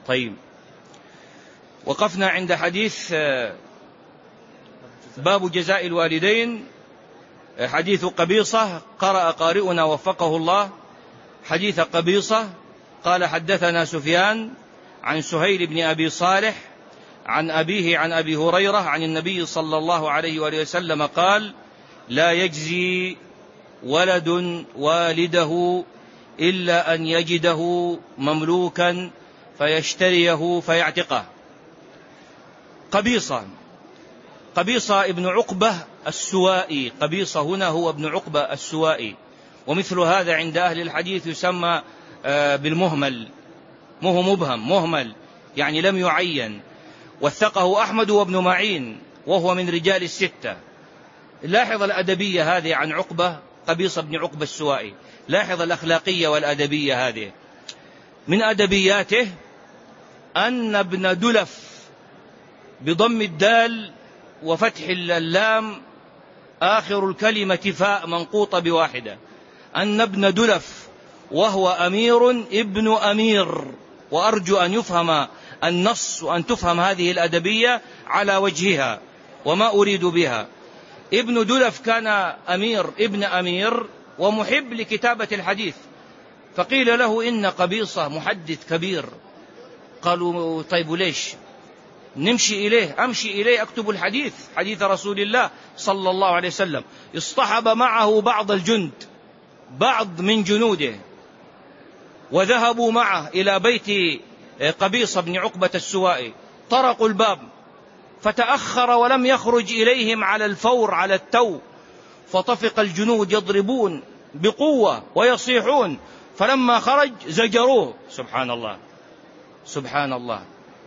طيب، وقفنا عند حديث باب جزاء الوالدين، حديث قبيصة. قرأ قارئنا وفقه الله حديث قبيصة قال: حدثنا سفيان عن سهيل بن أبي صالح عن أبيه عن أبي هريرة عن النبي صلى الله عليه وآله وسلم قال: لا يجزي ولد والده إلا أن يجده مملوكا فيشتريه فيعتقه. قبيصة ابن عقبة السوائي، قبيصة هنا هو ابن عقبة السوائي، ومثل هذا عند أهل الحديث يسمى بالمهمل، مبهم، مهمل يعني لم يعين. وثقه أحمد وابن معين وهو من رجال الستة. لاحظ الأدبية هذه عن عقبة، قبيصة بن عقبة السوائي، لاحظ الأخلاقية والأدبية هذه. من أدبياته أن ابن دلف بضم الدال وفتح اللام آخر الكلمة فاء منقوطة بواحدة، أن ابن دلف وهو أمير ابن أمير. وأرجو أن يفهم النص وأن تفهم هذه الأدبية على وجهها وما أريد بها. ابن دلف كان أمير ابن أمير ومحب لكتابة الحديث، فقيل له إن قبيصة محدث كبير. قالوا: طيب ليش نمشي إليه؟ أمشي إليه أكتب الحديث، حديث رسول الله صلى الله عليه وسلم. اصطحب معه بعض الجند، بعض من جنوده، وذهبوا معه إلى بيت قبيصة بن عقبة السوائي. طرقوا الباب فتأخر ولم يخرج إليهم على الفور، على التو. فطفق الجنود يضربون بقوة ويصيحون، فلما خرج زجروه. سبحان الله، سبحان الله.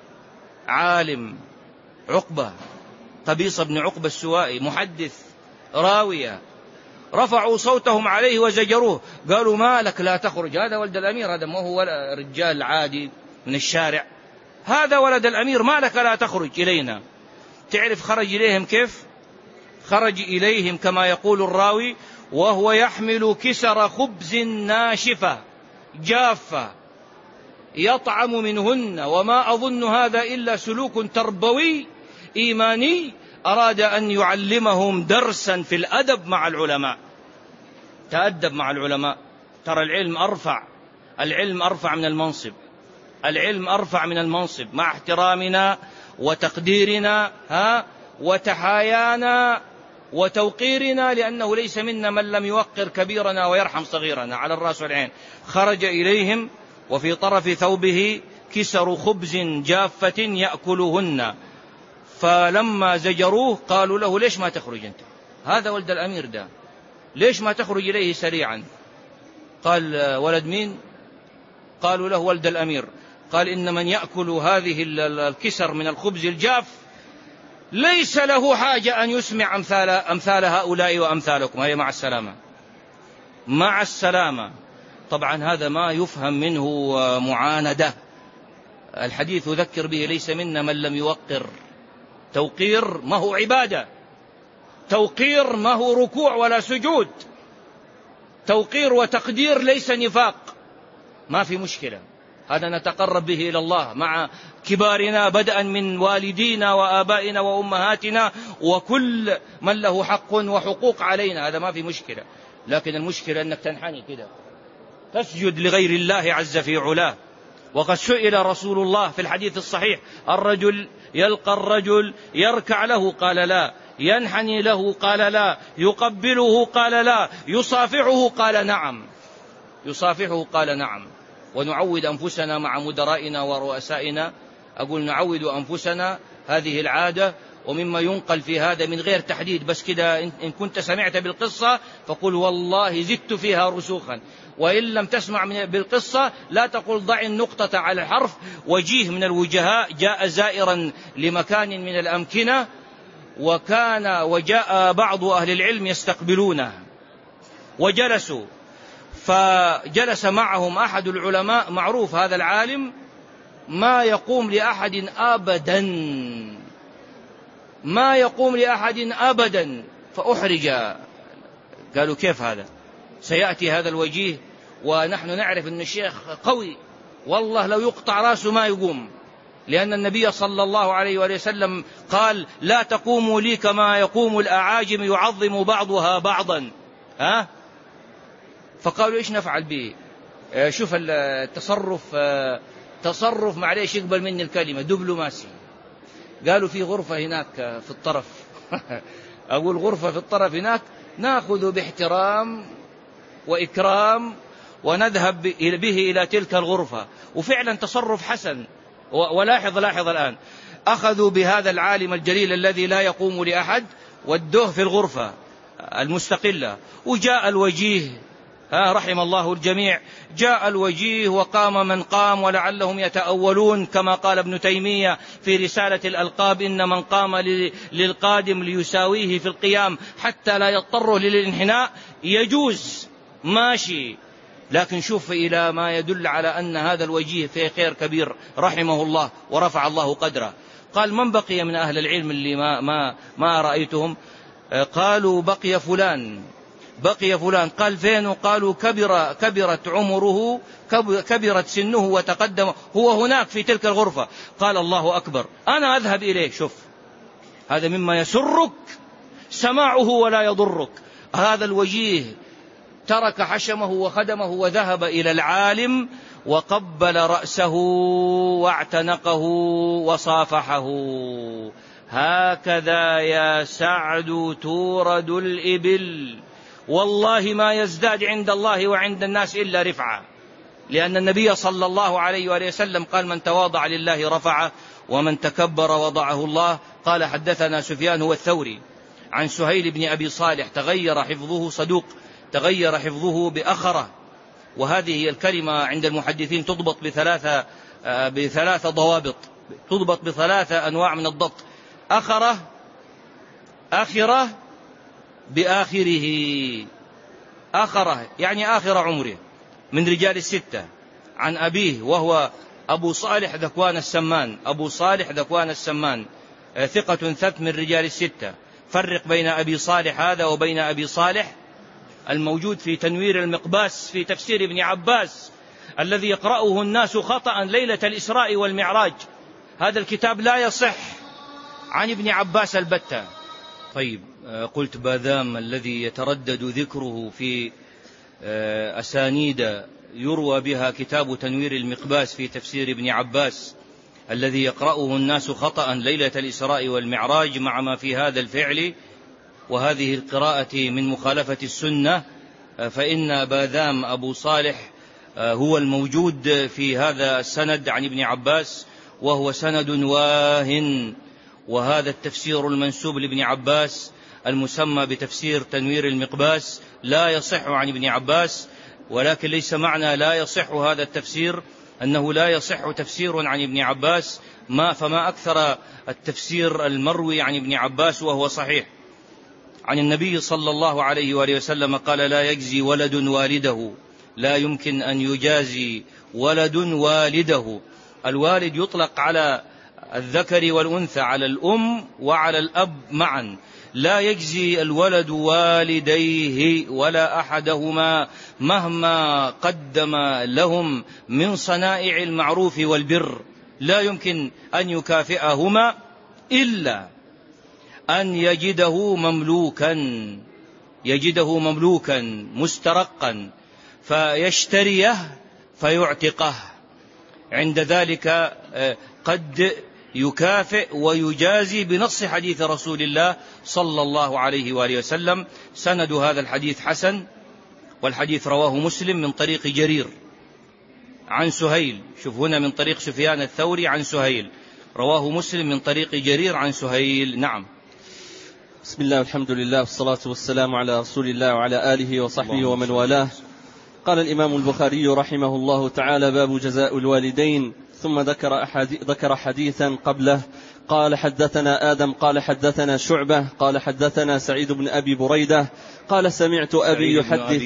عالم عقبة، قبيصة بن عقبة السوائي، محدث راوية، رفعوا صوتهم عليه وزجروه. قالوا: ما لك لا تخرج، هذا ولد الأمير، هذا ما هو رجال عادي من الشارع، هذا ولد الأمير، ما لك لا تخرج إلينا. تعرف خرج إليهم كيف؟ خرج إليهم كما يقول الراوي: وهو يحمل كسر خبز ناشفة جافة يطعم منهن، وما أظن هذا إلا سلوك تربوي إيماني أراد أن يعلمهم درسا في الأدب مع العلماء. تأدب مع العلماء، ترى العلم أرفع، العلم أرفع من المنصب، العلم أرفع من المنصب، مع احترامنا وتقديرنا وتحايانا وتوقيرنا، لأنه ليس منا من لم يوقر كبيرنا ويرحم صغيرنا، على الرأس والعين. خرج إليهم وفي طرف ثوبه كسر خبز جافة يأكلهن، فلما زجروه قالوا له: ليش ما تخرج أنت؟ هذا ولد الأمير ده، ليش ما تخرج إليه سريعا؟ قال: ولد مين؟ قالوا له: ولد الأمير. قال: إن من يأكل هذه الكسر من الخبز الجاف ليس له حاجة أن يسمع أمثال هؤلاء وأمثالكم، هي مع السلامة، مع السلامة. طبعا هذا ما يفهم منه معاندة، الحديث يذكر به: ليس منا من لم يوقر. توقير ما هو عبادة، توقير ما هو ركوع ولا سجود، توقير وتقدير ليس نفاق، ما في مشكلة، هذا نتقرب به إلى الله مع كبارنا، بدءا من والدينا وآبائنا وأمهاتنا وكل من له حق وحقوق علينا، هذا ما في مشكلة. لكن المشكلة أنك تنحني كده تسجد لغير الله عز في علاه. وقد سئل رسول الله في الحديث الصحيح: الرجل يلقى الرجل يركع له؟ قال لا. ينحني له؟ قال لا. يقبله؟ قال لا. يصافحه؟ قال نعم. يصافحه؟ قال نعم. ونعود أنفسنا مع مدرائنا ورؤسائنا، أقول نعود أنفسنا هذه العادة. ومما ينقل في هذا من غير تحديد، بس كده إن كنت سمعت بالقصة فقل والله زدت فيها رسوخا، وإن لم تسمع بالقصة لا تقل ضع النقطة على الحرف. وجيه من الوجهاء جاء زائرا لمكان من الأمكنة، وجاء بعض أهل العلم يستقبلونه وجلسوا، فجلس معهم أحد العلماء، معروف هذا العالم ما يقوم لأحد أبدا، ما يقوم لأحد أبدا. فأحرج، قالوا: كيف هذا؟ سيأتي هذا الوجيه ونحن نعرف أن الشيخ قوي والله لو يقطع رأسه ما يقوم، لأن النبي صلى الله عليه وسلم قال لا تقوموا لي كما يقوم الأعاجم يعظم بعضها بعضا. فقالوا إيش نفعل به؟ شوف التصرف، تصرف معليش يقبل مني الكلمة دبلوماسي. قالوا في غرفة هناك في الطرف أقول غرفة في الطرف هناك، نأخذ باحترام وإكرام ونذهب به إلى تلك الغرفة. وفعلا تصرف حسن. ولاحظ الآن، أخذوا بهذا العالم الجليل الذي لا يقوم لأحد ودوه في الغرفة المستقلة، وجاء الوجيه رحم الله الجميع، جاء الوجيه وقام من قام، ولعلهم يتأولون كما قال ابن تيمية في رسالة الألقاب إن من قام للقادم ليساويه في القيام حتى لا يضطره للانحناء يجوز ماشي. لكن شوف إلى ما يدل على أن هذا الوجيه فيه خير كبير رحمه الله ورفع الله قدره. قال من بقي من أهل العلم اللي ما رأيتهم؟ قالوا بقي فلان. قال فين؟ قالوا كبرت عمره، كبرت سنه وتقدم، هو هناك في تلك الغرفة. قال الله أكبر، أنا أذهب إليه. شوف هذا مما يسرك سماعه ولا يضرك. هذا الوجيه ترك حشمه وخدمه وذهب إلى العالم وقبل رأسه واعتنقه وصافحه. هكذا يا سعد تورد الإبل، والله ما يزداد عند الله وعند الناس إلا رفعة، لأن النبي صلى الله عليه وسلم قال من تواضع لله رفعه ومن تكبر وضعه الله. قال حدثنا سفيان هو الثوري عن سهيل بن أبي صالح تغير حفظه، صدوق تغير حفظه بأخرة، وهذه هي الكلمة عند المحدثين تضبط بثلاثة ضوابط، تضبط بثلاثة أنواع من الضبط: أخرة، آخرة، بآخره. آخرة يعني آخر عمره، من رجال الستة، عن أبيه وهو أبو صالح ذكوان السمان. أبو صالح ذكوان السمان ثقة ثبت من رجال الستة. فرق بين أبي صالح هذا وبين أبي صالح الموجود في تنوير المقباس في تفسير ابن عباس الذي يقرأه الناس خطأ ليلة الإسراء والمعراج. هذا الكتاب لا يصح عن ابن عباس البتة. طيب، قلت باذام الذي يتردد ذكره في أسانيد يروى بها كتاب تنوير المقباس في تفسير ابن عباس الذي يقرأه الناس خطأ ليلة الإسراء والمعراج، مع ما في هذا الفعل وهذه القراءة من مخالفة السنة، فإن باذام أبو صالح هو الموجود في هذا السند عن ابن عباس، وهو سند واهن. وهذا التفسير المنسوب لابن عباس المسمى بتفسير تنوير المقباس لا يصح عن ابن عباس، ولكن ليس معنى لا يصح هذا التفسير أنه لا يصح تفسير عن ابن عباس، فما أكثر التفسير المروي عن ابن عباس وهو صحيح. عن النبي صلى الله عليه وآله وسلم قال لا يجزي ولد والده، لا يمكن أن يجازي ولد والده. الوالد يطلق على الذكر والأنثى، على الأم وعلى الأب معا. لا يجزي الولد والديه ولا أحدهما مهما قدم لهم من صنائع المعروف والبر، لا يمكن أن يكافئهما إلا أن يجده مملوكا مسترقا فيشتريه فيعتقه. عند ذلك قد يكافئ ويجازي بنص حديث رسول الله صلى الله عليه وآله وسلم. سند هذا الحديث حسن، والحديث رواه مسلم من طريق جرير عن سهيل. شوف هنا من طريق سفيان الثوري عن سهيل، رواه مسلم من طريق جرير عن سهيل. نعم. بسم الله والحمد لله والصلاة والسلام على رسول الله وعلى آله وصحبه ومن والاه. قال الإمام البخاري رحمه الله تعالى: باب جزاء الوالدين. ثم ذكر حديثا قبله. قال حدثنا آدم قال حدثنا شعبة قال حدثنا سعيد بن أبي بريدة قال سمعت أبي يحدث.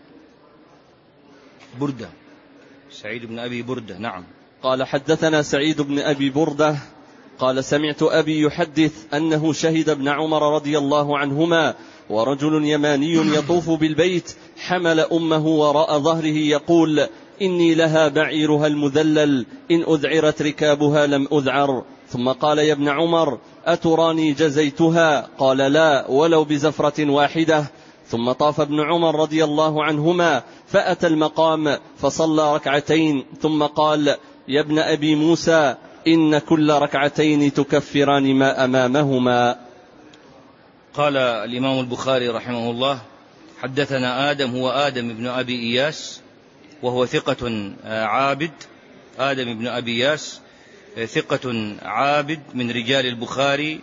سعيد بن أبي بردة. نعم. قال حدثنا سعيد بن أبي بردة قال سمعت أبي يحدث أنه شهد ابن عمر رضي الله عنهما ورجل يماني يطوف بالبيت حمل أمه وراء ظهره يقول: إني لها بعيرها المذلل إن أذعرت ركابها لم أذعر. ثم قال يا ابن عمر أتراني جزيتها؟ قال لا ولو بزفرة واحدة. ثم طاف ابن عمر رضي الله عنهما فأتى المقام فصلى ركعتين ثم قال يا ابن أبي موسى إن كل ركعتين تكفران ما أمامهما. قال الإمام البخاري رحمه الله حدثنا آدم هو آدم بن أبي إياس وهو ثقة عابد. آدم بن أبي إياس ثقة عابد من رجال البخاري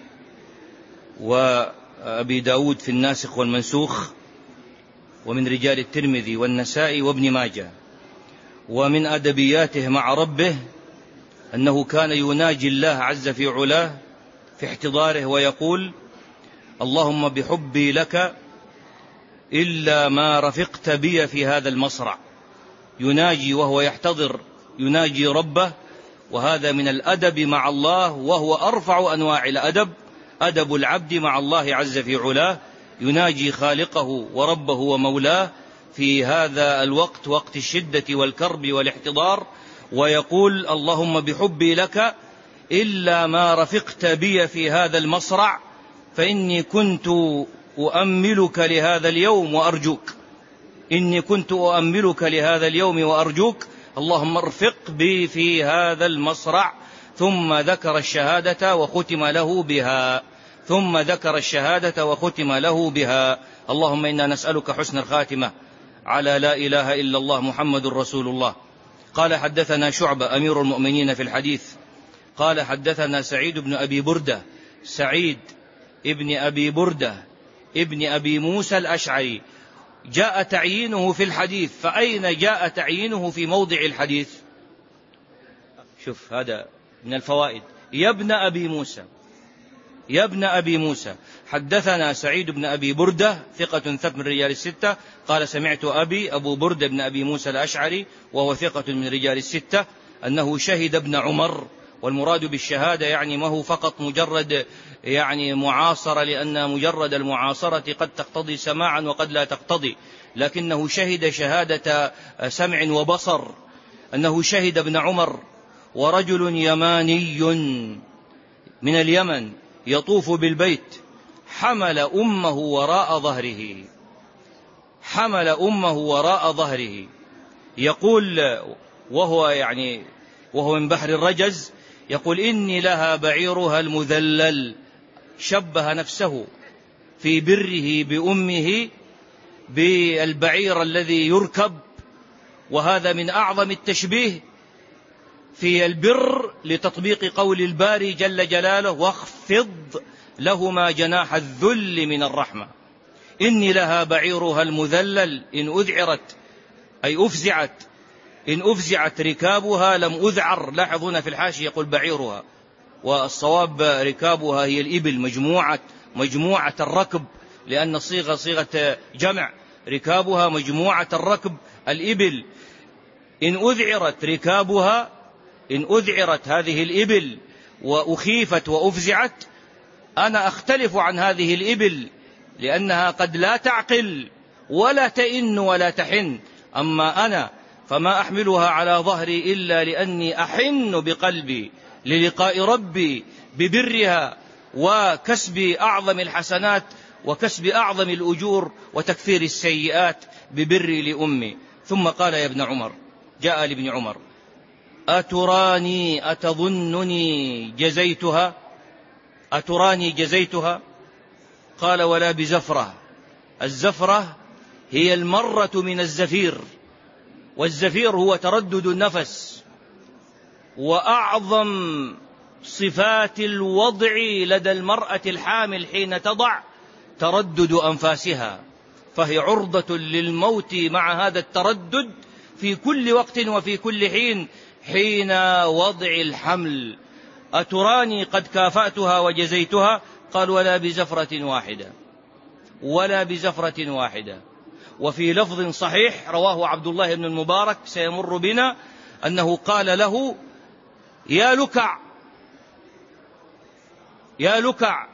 وأبي داود في الناسخ والمنسوخ، ومن رجال الترمذي والنسائي وابن ماجه. ومن أدبياته مع ربه أنه كان يناجي الله عز في علاه في احتضاره ويقول اللهم بحبي لك إلا ما رفقت بي في هذا المصرع. يناجي وهو يحتضر يناجي ربه، وهذا من الأدب مع الله، وهو أرفع أنواع الأدب، أدب العبد مع الله عز في علاه، يناجي خالقه وربه ومولاه في هذا الوقت، وقت الشدة والكرب والاحتضار، ويقول اللهم بحبي لك إلا ما رفقت بي في هذا المصرع فإني كنت أؤملك لهذا اليوم وأرجوك. إني كنت أؤملك لهذا اليوم وأرجوك، اللهم ارفق بي في هذا المصرع. ثم ذكر الشهادة وختم له بها. ثم ذكر الشهادة وختم له بها. اللهم إنا نسألك حسن الخاتمة على لا إله إلا الله محمد رسول الله. قال حدثنا شعبة أمير المؤمنين في الحديث قال حدثنا سعيد بن أبي بردة، سعيد ابن أبي بردة ابن أبي موسى الأشعري، جاء تعيينه في الحديث. فأين جاء تعيينه في موضع الحديث؟ شوف هذا من الفوائد. يا ابن أبي موسى، يا ابن أبي موسى. حدثنا سعيد بن أبي بردة ثقة ثبت من رجال الستة قال سمعت أبو بردة بن أبي موسى الأشعري وهو ثقة من رجال الستة أنه شهد ابن عمر. والمراد بالشهادة يعني ما هو فقط مجرد يعني معاصرة، لأن مجرد المعاصرة قد تقتضي سماعا وقد لا تقتضي، لكنه شهد شهادة سمع وبصر. أنه شهد ابن عمر ورجل يماني من اليمن يطوف بالبيت حمل أمه وراء ظهره، حمل أمه وراء ظهره. يقول وهو من بحر الرجز يقول إني لها بعيرها المذلل. شبه نفسه في بره بأمه بالبعير الذي يركب، وهذا من أعظم التشبيه في البر لتطبيق قول الباري جل جلاله واخفض لهما جناح الذل من الرحمة. إني لها بعيرها المذلل إن أذعرت أي أفزعت، إن أفزعت ركابها لم أذعر. لاحظون في الحاشية يقول بعيرها، والصواب ركابها هي الإبل، مجموعة الركب، لأن صيغة جمع. ركابها مجموعة الركب الإبل. إن أذعرت ركابها، إن أذعرت هذه الإبل وأخيفت وأفزعت، أنا أختلف عن هذه الإبل لأنها قد لا تعقل ولا تئن ولا تحن. أما أنا فما أحملها على ظهري إلا لأني أحن بقلبي للقاء ربي ببرها وكسب أعظم الحسنات وكسب أعظم الأجور وتكفير السيئات ببري لأمي. ثم قال يا ابن عمر، جاء لابن عمر أتراني أتظنني جزيتها؟ أتراني جزيتها؟ قال ولا بزفرة. الزفرة هي المرة من الزفير، والزفير هو تردد النفس، وأعظم صفات الوضع لدى المرأة الحامل حين تضع تردد أنفاسها، فهي عرضة للموت مع هذا التردد في كل وقت وفي كل حين وضع الحمل. أتراني قد كافأتها وجزيتها؟ قال ولا بزفرة واحدة، ولا بزفرة واحدة. وفي لفظ صحيح رواه عبد الله بن المبارك سيمر بنا أنه قال له يا لكع، يا لكع،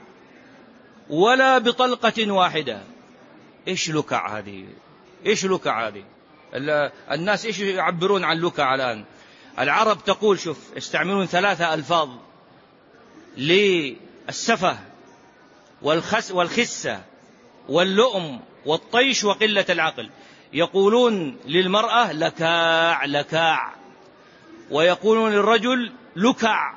ولا بطلقة واحدة. إيش لكع هذه؟ إيش لكع هذه؟ الناس إيش يعبرون عن لكع الآن؟ العرب تقول، شوف، يستعملون 3 ألفاظ للسفه والخسة واللؤم والطيش وقلة العقل. يقولون للمرأة لكاع لكاع، ويقولون للرجل لكع،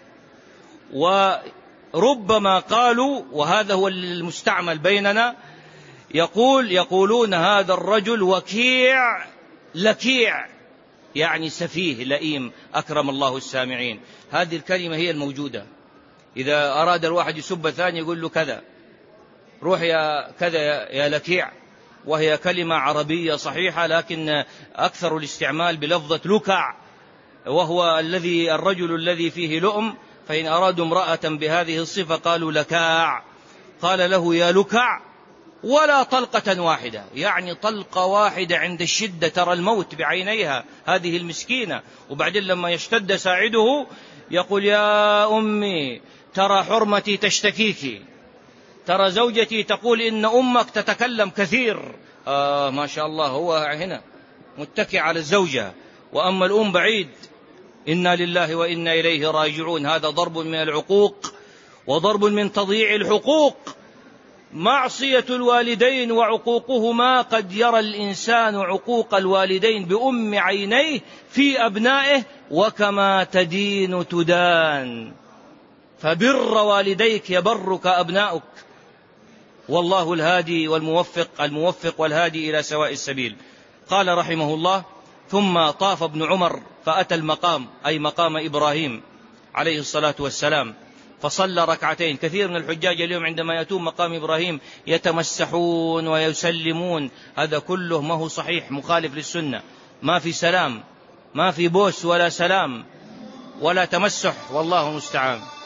وربما قالوا، وهذا هو المستعمل بيننا، يقولون هذا الرجل وكيع لكيع، يعني سفيه لئيم، أكرم الله السامعين. هذه الكلمة هي الموجودة. إذا أراد الواحد يسب الثاني يقول له كذا، روح يا كذا يا لكيع، وهي كلمة عربية صحيحة، لكن أكثر الاستعمال بلفظة لكع، وهو الرجل الذي فيه لؤم. فإن أرادوا امرأة بهذه الصفة قالوا لكاع. قال له يا لكع، ولا طلقة واحدة، يعني طلقة واحدة عند الشدة ترى الموت بعينيها هذه المسكينة. وبعدين لما يشتد ساعده يقول يا أمي ترى حرمتي تشتكيك، ترى زوجتي تقول إن أمك تتكلم كثير. ما شاء الله، هو هنا متكئ على الزوجة، وأما الأم بعيد. إنا لله وإنا إليه راجعون. هذا ضرب من العقوق وضرب من تضييع الحقوق. معصية الوالدين وعقوقهما، قد يرى الإنسان عقوق الوالدين بأم عينيه في أبنائه، وكما تدين تدان. فبر والديك يبرك أبناؤك، والله الهادي الموفق والهادي إلى سواء السبيل. قال رحمه الله: ثم طاف ابن عمر فأتى المقام، أي مقام إبراهيم عليه الصلاة والسلام، فصلى ركعتين. كثير من الحجاج اليوم عندما يأتون مقام إبراهيم يتمسحون ويسلمون، هذا كله ما هو صحيح، مخالف للسنة. ما في سلام، ما في بوس ولا سلام ولا تمسح، والله المستعان.